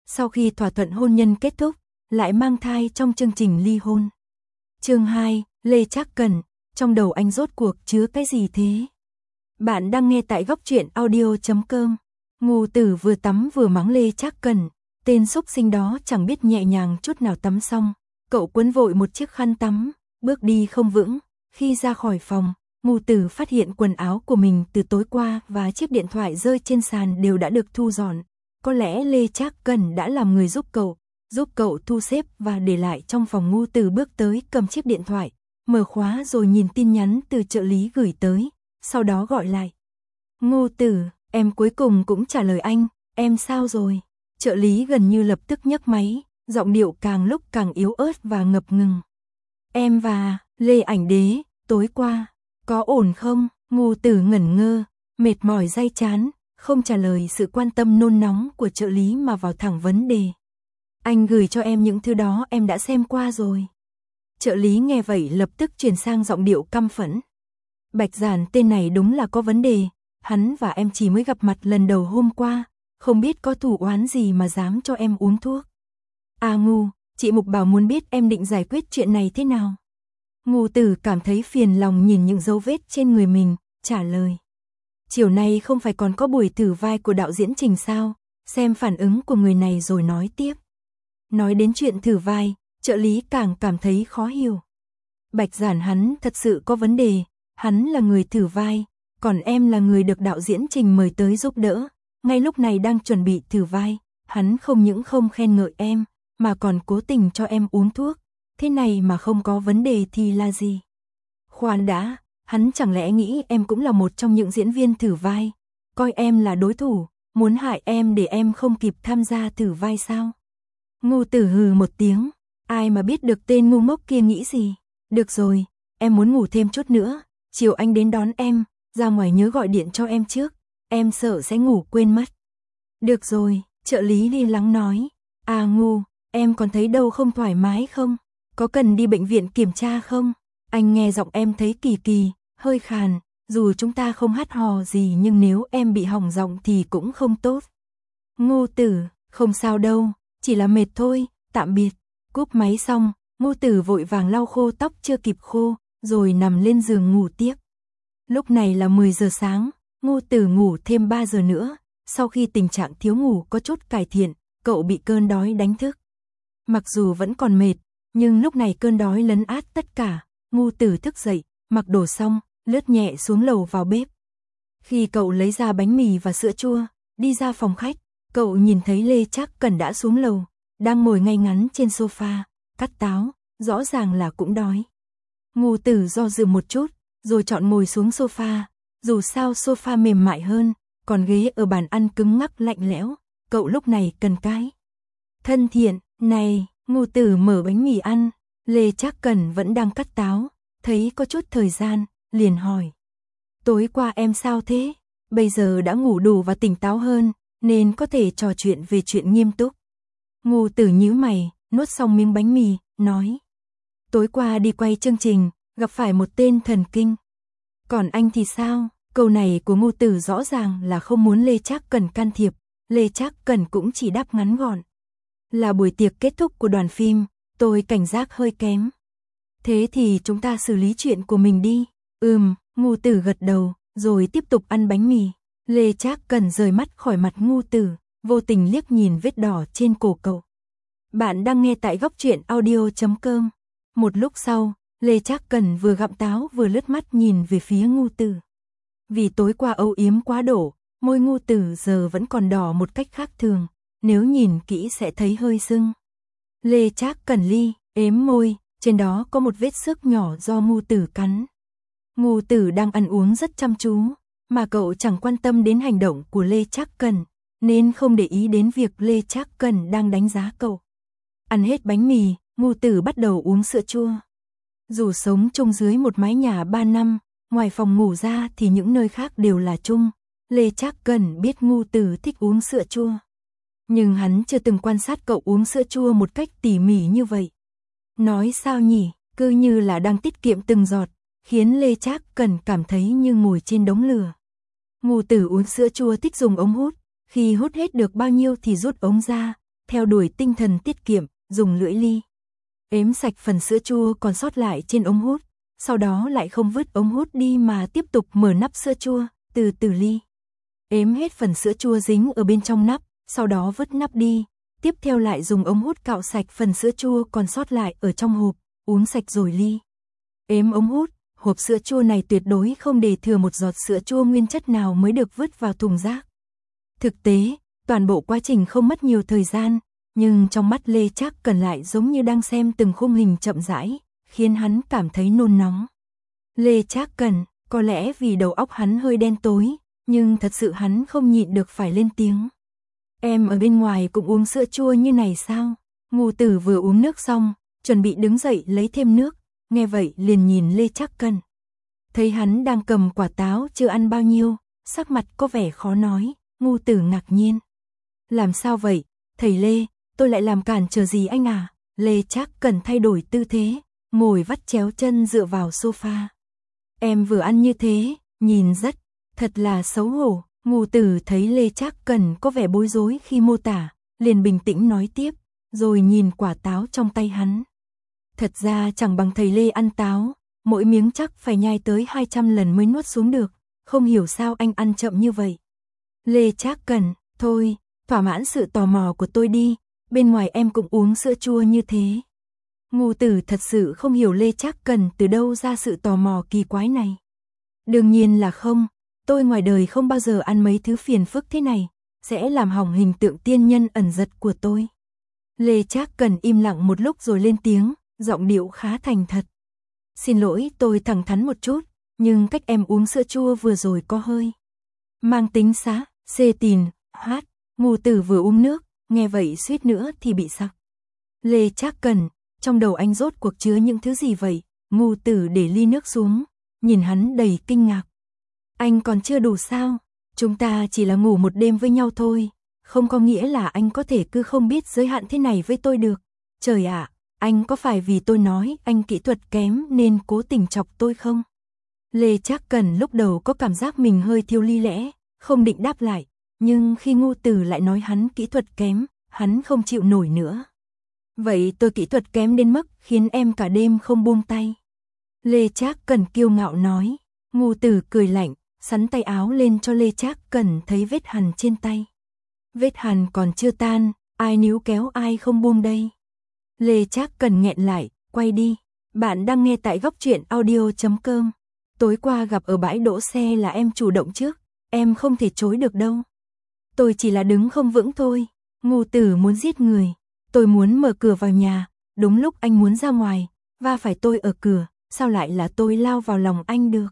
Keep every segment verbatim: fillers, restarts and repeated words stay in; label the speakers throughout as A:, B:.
A: sau khi thỏa thuận hôn nhân kết thúc, lại mang thai trong chương trình ly hôn. Chương hai, Lê Trác Cần, trong đầu anh rốt cuộc chứa cái gì thế? Bạn đang nghe tại góc truyện audio chấm com. Ngô Tử vừa tắm vừa mắng Lê Trác Cần, tên xúc sinh đó chẳng biết nhẹ nhàng chút nào. Tắm xong, cậu quấn vội một chiếc khăn tắm, bước đi không vững. Khi ra khỏi phòng, Ngô Tử phát hiện quần áo của mình từ tối qua và chiếc điện thoại rơi trên sàn đều đã được thu dọn. Có lẽ Lê Trác Cần đã làm người giúp cậu, giúp cậu thu xếp và để lại trong phòng. Ngô Tử bước tới cầm chiếc điện thoại, mở khóa rồi nhìn tin nhắn từ trợ lý gửi tới, sau đó gọi lại. Ngô Tử, em cuối cùng cũng trả lời anh, em sao rồi? Trợ lý gần như lập tức nhấc máy, giọng điệu càng lúc càng yếu ớt và ngập ngừng. Em và Lê Ảnh Đế, tối qua, có ổn không? Ngô Tử ngẩn ngơ, mệt mỏi day chán, không trả lời sự quan tâm nôn nóng của trợ lý mà vào thẳng vấn đề. Anh gửi cho em những thứ đó, em đã xem qua rồi. Trợ lý nghe vậy lập tức chuyển sang giọng điệu căm phẫn. Bạch Giản tên này đúng là có vấn đề, hắn và em chỉ mới gặp mặt lần đầu hôm qua, không biết có thù oán gì mà dám cho em uống thuốc. À Ngu, chị Mục bảo muốn biết em định giải quyết chuyện này thế nào. Ngô Tử cảm thấy phiền lòng nhìn những dấu vết trên người mình, trả lời. Chiều nay không phải còn có buổi thử vai của đạo diễn Trình sao, xem phản ứng của người này rồi nói tiếp. Nói đến chuyện thử vai, trợ lý càng cảm thấy khó hiểu. Bạch Giản hắn thật sự có vấn đề, hắn là người thử vai, còn em là người được đạo diễn Trình mời tới giúp đỡ. Ngay lúc này đang chuẩn bị thử vai, hắn không những không khen ngợi em, mà còn cố tình cho em uống thuốc. Thế này mà không có vấn đề thì là gì? Khoan đã, hắn chẳng lẽ nghĩ em cũng là một trong những diễn viên thử vai, coi em là đối thủ, muốn hại em để em không kịp tham gia thử vai sao? Ngô Tử hừ một tiếng, ai mà biết được tên ngu ngốc kia nghĩ gì. Được rồi, em muốn ngủ thêm chút nữa, chiều anh đến đón em, ra ngoài nhớ gọi điện cho em trước, em sợ sẽ ngủ quên mất. Được rồi, trợ lý đi lắng nói. À Ngu, em còn thấy đâu không thoải mái không? Có cần đi bệnh viện kiểm tra không? Anh nghe giọng em thấy kỳ kỳ, hơi khàn, dù chúng ta không hát hò gì nhưng nếu em bị hỏng giọng thì cũng không tốt. Ngô Tử, không sao đâu, chỉ là mệt thôi, tạm biệt. Cúp máy xong, Ngô Tử vội vàng lau khô tóc chưa kịp khô, rồi nằm lên giường ngủ tiếp. Lúc này là mười giờ sáng, Ngô Tử ngủ thêm ba giờ nữa, sau khi tình trạng thiếu ngủ có chút cải thiện, cậu bị cơn đói đánh thức. Mặc dù vẫn còn mệt, nhưng lúc này cơn đói lấn át tất cả. Ngô Tử thức dậy, mặc đồ xong, lướt nhẹ xuống lầu vào bếp. Khi cậu lấy ra bánh mì và sữa chua, đi ra phòng khách, cậu nhìn thấy Lê Trác Cần đã xuống lầu, đang ngồi ngay ngắn trên sofa, cắt táo, rõ ràng là cũng đói. Ngô Tử do dự một chút, rồi chọn ngồi xuống sofa, dù sao sofa mềm mại hơn, còn ghế ở bàn ăn cứng ngắc lạnh lẽo, cậu lúc này cần cái thân thiện. Này, Ngô Tử mở bánh mì ăn, Lê Trác Cần vẫn đang cắt táo, thấy có chút thời gian, liền hỏi. Tối qua em sao thế? Bây giờ đã ngủ đủ và tỉnh táo hơn, nên có thể trò chuyện về chuyện nghiêm túc. Ngô Tử nhíu mày, nuốt xong miếng bánh mì, nói. Tối qua đi quay chương trình, gặp phải một tên thần kinh. Còn anh thì sao? Câu này của Ngô Tử rõ ràng là không muốn Lê Trác Cần can thiệp, Lê Trác Cần cũng chỉ đáp ngắn gọn. Là buổi tiệc kết thúc của đoàn phim, tôi cảnh giác hơi kém. Thế thì chúng ta xử lý chuyện của mình đi. Ừm, Ngô Tử gật đầu, rồi tiếp tục ăn bánh mì. Lê Trác Cần rời mắt khỏi mặt Ngô Tử, vô tình liếc nhìn vết đỏ trên cổ cậu. Bạn đang nghe tại góc truyện audio chấm com. Một lúc sau, Lê Trác Cần vừa gặm táo vừa lướt mắt nhìn về phía Ngô Tử. Vì tối qua âu yếm quá độ, môi Ngô Tử giờ vẫn còn đỏ một cách khác thường, nếu nhìn kỹ sẽ thấy hơi sưng. Lê Trác Cần li, ếm môi, trên đó có một vết xước nhỏ do Ngô Tử cắn. Ngô Tử đang ăn uống rất chăm chú, mà cậu chẳng quan tâm đến hành động của Lê Trác Cần, nên không để ý đến việc Lê Trác Cần đang đánh giá cậu. Ăn hết bánh mì, Ngô Tử bắt đầu uống sữa chua. Dù sống chung dưới một mái nhà ba năm, ngoài phòng ngủ ra thì những nơi khác đều là chung. Lê Trác Cần biết Ngô Tử thích uống sữa chua, nhưng hắn chưa từng quan sát cậu uống sữa chua một cách tỉ mỉ như vậy. Nói sao nhỉ, cứ như là đang tiết kiệm từng giọt, khiến Lê Trác Cần cảm thấy như ngồi trên đống lửa. Ngô Tử uống sữa chua thích dùng ống hút, khi hút hết được bao nhiêu thì rút ống ra, theo đuổi tinh thần tiết kiệm, dùng lưỡi ly ếm sạch phần sữa chua còn sót lại trên ống hút, sau đó lại không vứt ống hút đi mà tiếp tục mở nắp sữa chua, từ từ ly ếm hết phần sữa chua dính ở bên trong nắp, sau đó vứt nắp đi, tiếp theo lại dùng ống hút cạo sạch phần sữa chua còn sót lại ở trong hộp, uống sạch rồi ly ếm ống hút. Hộp sữa chua này tuyệt đối không để thừa một giọt sữa chua nguyên chất nào mới được vứt vào thùng rác. Thực tế, toàn bộ quá trình không mất nhiều thời gian, nhưng trong mắt Lê Trác Cần lại giống như đang xem từng khung hình chậm rãi, khiến hắn cảm thấy nôn nóng. Lê Trác Cần, có lẽ vì đầu óc hắn hơi đen tối, nhưng thật sự hắn không nhịn được phải lên tiếng. Em ở bên ngoài cũng uống sữa chua như này sao? Ngô Tử vừa uống nước xong, chuẩn bị đứng dậy lấy thêm nước, nghe vậy liền nhìn Lê Trác Cần. Thấy hắn đang cầm quả táo chưa ăn bao nhiêu, sắc mặt có vẻ khó nói, Ngô Tử ngạc nhiên. Làm sao vậy, thầy Lê, tôi lại làm cản trở gì anh à? Lê Trác Cần thay đổi tư thế, ngồi vắt chéo chân dựa vào sofa. Em vừa ăn như thế, nhìn rất, thật là xấu hổ. Ngô Tử thấy Lê Trác Cần có vẻ bối rối khi mô tả, liền bình tĩnh nói tiếp, rồi nhìn quả táo trong tay hắn. Thật ra chẳng bằng thầy Lê ăn táo, mỗi miếng chắc phải nhai tới hai trăm lần mới nuốt xuống được, không hiểu sao anh ăn chậm như vậy. Lê Trác Cần, thôi, thỏa mãn sự tò mò của tôi đi, bên ngoài em cũng uống sữa chua như thế. Ngô Tử thật sự không hiểu Lê Trác Cần từ đâu ra sự tò mò kỳ quái này. Đương nhiên là không, tôi ngoài đời không bao giờ ăn mấy thứ phiền phức thế này, sẽ làm hỏng hình tượng tiên nhân ẩn giật của tôi. Lê Trác Cần im lặng một lúc rồi lên tiếng, giọng điệu khá thành thật. Xin lỗi, tôi thẳng thắn một chút, nhưng cách em uống sữa chua vừa rồi có hơi mang tính xá, xê tìn, hát. Ngô Tử vừa uống nước, nghe vậy suýt nữa thì bị sặc. Lê Trác Cần, trong đầu anh rốt cuộc chứa những thứ gì vậy? Ngô Tử để ly nước xuống, nhìn hắn đầy kinh ngạc. Anh còn chưa đủ sao? Chúng ta chỉ là ngủ một đêm với nhau thôi, không có nghĩa là anh có thể cứ không biết giới hạn thế này với tôi được. Trời ạ, anh có phải vì tôi nói anh kỹ thuật kém nên cố tình chọc tôi không? Lê Trác Cần lúc đầu có cảm giác mình hơi thiếu lý lẽ, không định đáp lại, nhưng khi Ngô Tử lại nói hắn kỹ thuật kém, hắn không chịu nổi nữa. Vậy tôi kỹ thuật kém đến mức khiến em cả đêm không buông tay. Lê Trác Cần kiêu ngạo nói. Ngô Tử cười lạnh, sắn tay áo lên cho Lê Trác Cần thấy vết hằn trên tay. Vết hằn còn chưa tan, ai níu kéo ai không buông đây. Lê Trác Cần nghẹn lại, quay đi. Bạn đang nghe tại góc truyện audio chấm com. Tối qua gặp ở bãi đỗ xe là em chủ động trước, em không thể chối được đâu. Tôi chỉ là đứng không vững thôi. Ngô Tử muốn giết người. Tôi muốn mở cửa vào nhà, đúng lúc anh muốn ra ngoài, va phải tôi ở cửa, sao lại là tôi lao vào lòng anh được?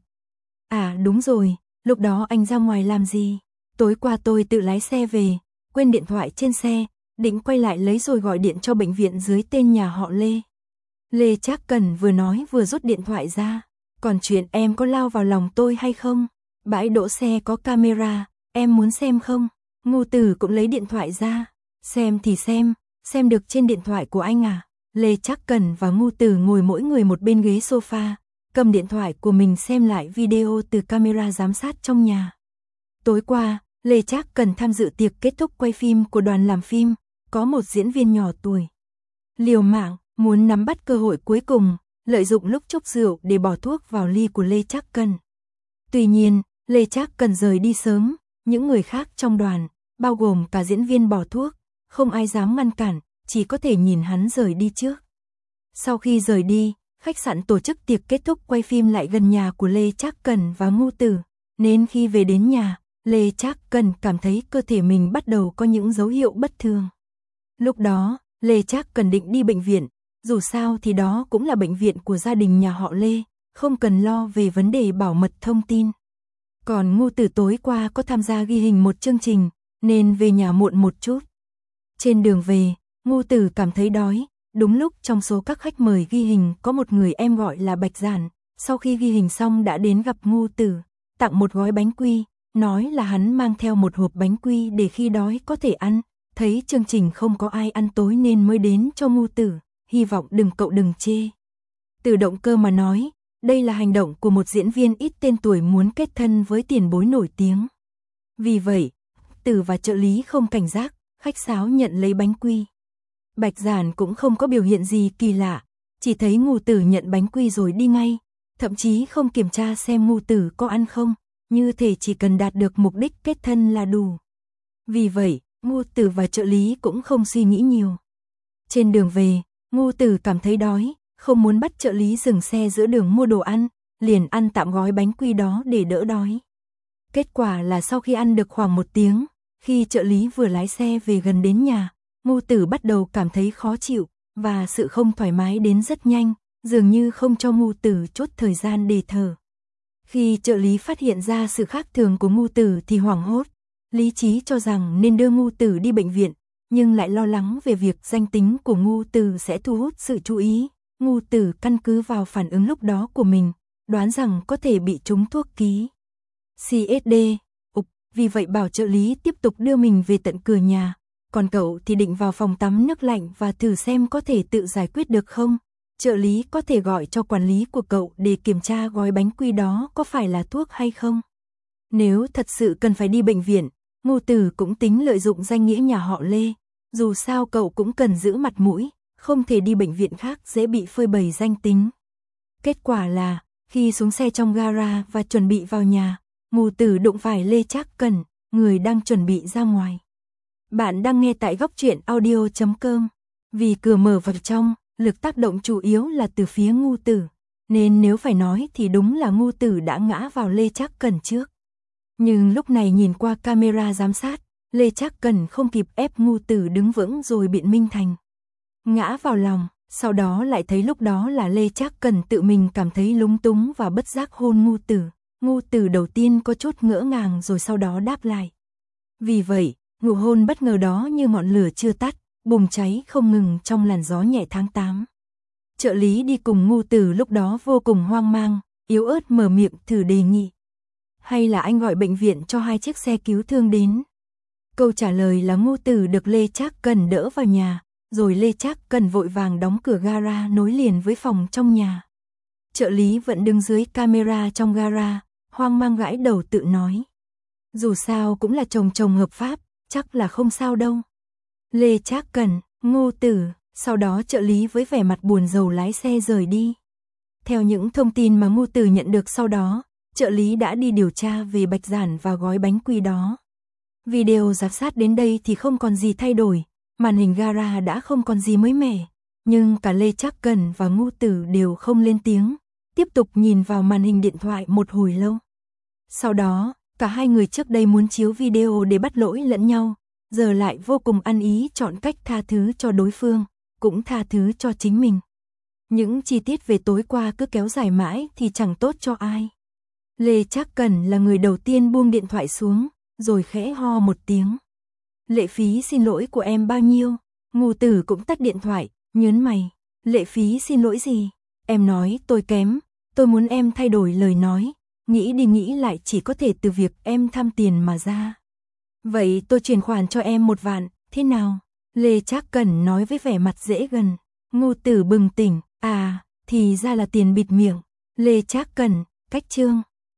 A: À đúng rồi, lúc đó anh ra ngoài làm gì? Tối qua tôi tự lái xe về, quên điện thoại trên xe, định quay lại lấy rồi gọi điện cho bệnh viện dưới tên nhà họ Lê. Lê Trác Cần vừa nói vừa rút điện thoại ra. Còn chuyện em có lao vào lòng tôi hay không? Bãi đỗ xe có camera, em muốn xem không? Ngô Tử cũng lấy điện thoại ra. Xem thì xem, xem được trên điện thoại của anh à? Lê Trác Cần và Ngô Tử ngồi mỗi người một bên ghế sofa, cầm điện thoại của mình xem lại video từ camera giám sát trong nhà. Tối qua, Lê Trác Cần tham dự tiệc kết thúc quay phim của đoàn làm phim, có một diễn viên nhỏ tuổi liều mạng, muốn nắm bắt cơ hội cuối cùng, lợi dụng lúc chốc rượu để bỏ thuốc vào ly của Lê Trác Cần. Tuy nhiên, Lê Trác Cần rời đi sớm, những người khác trong đoàn, bao gồm cả diễn viên bỏ thuốc, không ai dám ngăn cản, chỉ có thể nhìn hắn rời đi trước. Sau khi rời đi, khách sạn tổ chức tiệc kết thúc quay phim lại gần nhà của Lê Trác Cần và Ngô Tử, nên khi về đến nhà, Lê Trác Cần cảm thấy cơ thể mình bắt đầu có những dấu hiệu bất thường. Lúc đó, Lê Trác Cần định đi bệnh viện, dù sao thì đó cũng là bệnh viện của gia đình nhà họ Lê, không cần lo về vấn đề bảo mật thông tin. Còn Ngô Tử tối qua có tham gia ghi hình một chương trình, nên về nhà muộn một chút. Trên đường về, Ngô Tử cảm thấy đói, đúng lúc trong số các khách mời ghi hình có một người em gọi là Bạch Giản, sau khi ghi hình xong đã đến gặp Ngô Tử, tặng một gói bánh quy, nói là hắn mang theo một hộp bánh quy để khi đói có thể ăn, thấy chương trình không có ai ăn tối nên mới đến cho Ngô Tử, hy vọng đừng cậu đừng chê. Từ động cơ mà nói, đây là hành động của một diễn viên ít tên tuổi muốn kết thân với tiền bối nổi tiếng. Vì vậy, Tử và trợ lý không cảnh giác, khách sáo nhận lấy bánh quy. Bạch Giản cũng không có biểu hiện gì kỳ lạ, chỉ thấy Ngưu Tử nhận bánh quy rồi đi ngay, thậm chí không kiểm tra xem Ngưu Tử có ăn không, như thể chỉ cần đạt được mục đích kết thân là đủ. Vì vậy, Ngưu Tử và trợ lý cũng không suy nghĩ nhiều. Trên đường về, Ngưu Tử cảm thấy đói, không muốn bắt trợ lý dừng xe giữa đường mua đồ ăn, liền ăn tạm gói bánh quy đó để đỡ đói. Kết quả là sau khi ăn được khoảng một tiếng, khi trợ lý vừa lái xe về gần đến nhà, Ngưu Tử bắt đầu cảm thấy khó chịu, và sự không thoải mái đến rất nhanh, dường như không cho Ngưu Tử chút thời gian để thở. Khi trợ lý phát hiện ra sự khác thường của Ngưu Tử thì hoảng hốt, lý trí cho rằng nên đưa Ngưu Tử đi bệnh viện, nhưng lại lo lắng về việc danh tính của Ngưu Tử sẽ thu hút sự chú ý. Ngưu Tử căn cứ vào phản ứng lúc đó của mình, đoán rằng có thể bị trúng thuốc ký xê ét đê, ục, vì vậy bảo trợ lý tiếp tục đưa mình về tận cửa nhà, còn cậu thì định vào phòng tắm nước lạnh và thử xem có thể tự giải quyết được không. Trợ lý có thể gọi cho quản lý của cậu để kiểm tra gói bánh quy đó có phải là thuốc hay không. Nếu thật sự cần phải đi bệnh viện, Ngưu Tử cũng tính lợi dụng danh nghĩa nhà họ Lê, dù sao cậu cũng cần giữ mặt mũi, không thể đi bệnh viện khác dễ bị phơi bày danh tính. Kết quả là, khi xuống xe trong gara và chuẩn bị vào nhà, Ngưu Tử đụng phải Lê Trác Cần, người đang chuẩn bị ra ngoài. Bạn đang nghe tại góc truyện audio chấm com. Vì cửa mở vào trong, lực tác động chủ yếu là từ phía Ngưu Tử, nên nếu phải nói thì đúng là Ngưu Tử đã ngã vào Lê Trác Cần trước. Nhưng lúc này nhìn qua camera giám sát, Lê Trác Cần không kịp ép Ngưu Tử đứng vững rồi biện minh thành ngã vào lòng, sau đó lại thấy lúc đó là Lê Trác Cần tự mình cảm thấy lúng túng và bất giác hôn Ngưu Tử. Ngưu Tử đầu tiên có chút ngỡ ngàng rồi sau đó đáp lại. Vì vậy, nụ hôn bất ngờ đó như ngọn lửa chưa tắt, bùng cháy không ngừng trong làn gió nhẹ tháng tám. Trợ lý đi cùng Ngưu Tử lúc đó vô cùng hoang mang, yếu ớt mở miệng thử đề nghị. Hay là anh gọi bệnh viện cho hai chiếc xe cứu thương đến? Câu trả lời là Ngưu Tử được Lê Trác Cần đỡ vào nhà, rồi Lê Trác Cần vội vàng đóng cửa gara nối liền với phòng trong nhà. Trợ lý vẫn đứng dưới camera trong gara, hoang mang gãi đầu tự nói. Dù sao cũng là chồng chồng hợp pháp, chắc là không sao đâu. Lê Trác Cần, Ngưu Tử, sau đó trợ lý với vẻ mặt buồn rầu lái xe rời đi. Theo những thông tin mà Ngưu Tử nhận được sau đó, trợ lý đã đi điều tra về Bạch Giản và gói bánh quy đó. Video giám sát đến đây thì không còn gì thay đổi, màn hình gara đã không còn gì mới mẻ, nhưng cả Lê Trác Cần và Ngưu Tử đều không lên tiếng, tiếp tục nhìn vào màn hình điện thoại một hồi lâu. Sau đó, cả hai người trước đây muốn chiếu video để bắt lỗi lẫn nhau, giờ lại vô cùng ăn ý chọn cách tha thứ cho đối phương, cũng tha thứ cho chính mình. Những chi tiết về tối qua cứ kéo dài mãi thì chẳng tốt cho ai. Lê Trác Cần là người đầu tiên buông điện thoại xuống, rồi khẽ ho một tiếng. Lệ phí xin lỗi của em bao nhiêu? Ngưu Tử cũng tắt điện thoại, nhớn mày. Lệ phí xin lỗi gì? Em nói tôi kém, tôi muốn em thay đổi lời nói, nghĩ đi nghĩ lại chỉ có thể từ việc em tham tiền mà ra. Vậy tôi chuyển khoản cho em một vạn, thế nào? Lê Trác Cần nói với vẻ mặt dễ gần. Ngưu Tử bừng tỉnh, à, thì ra là tiền bịt miệng. Lê Trác Cần, cách chương.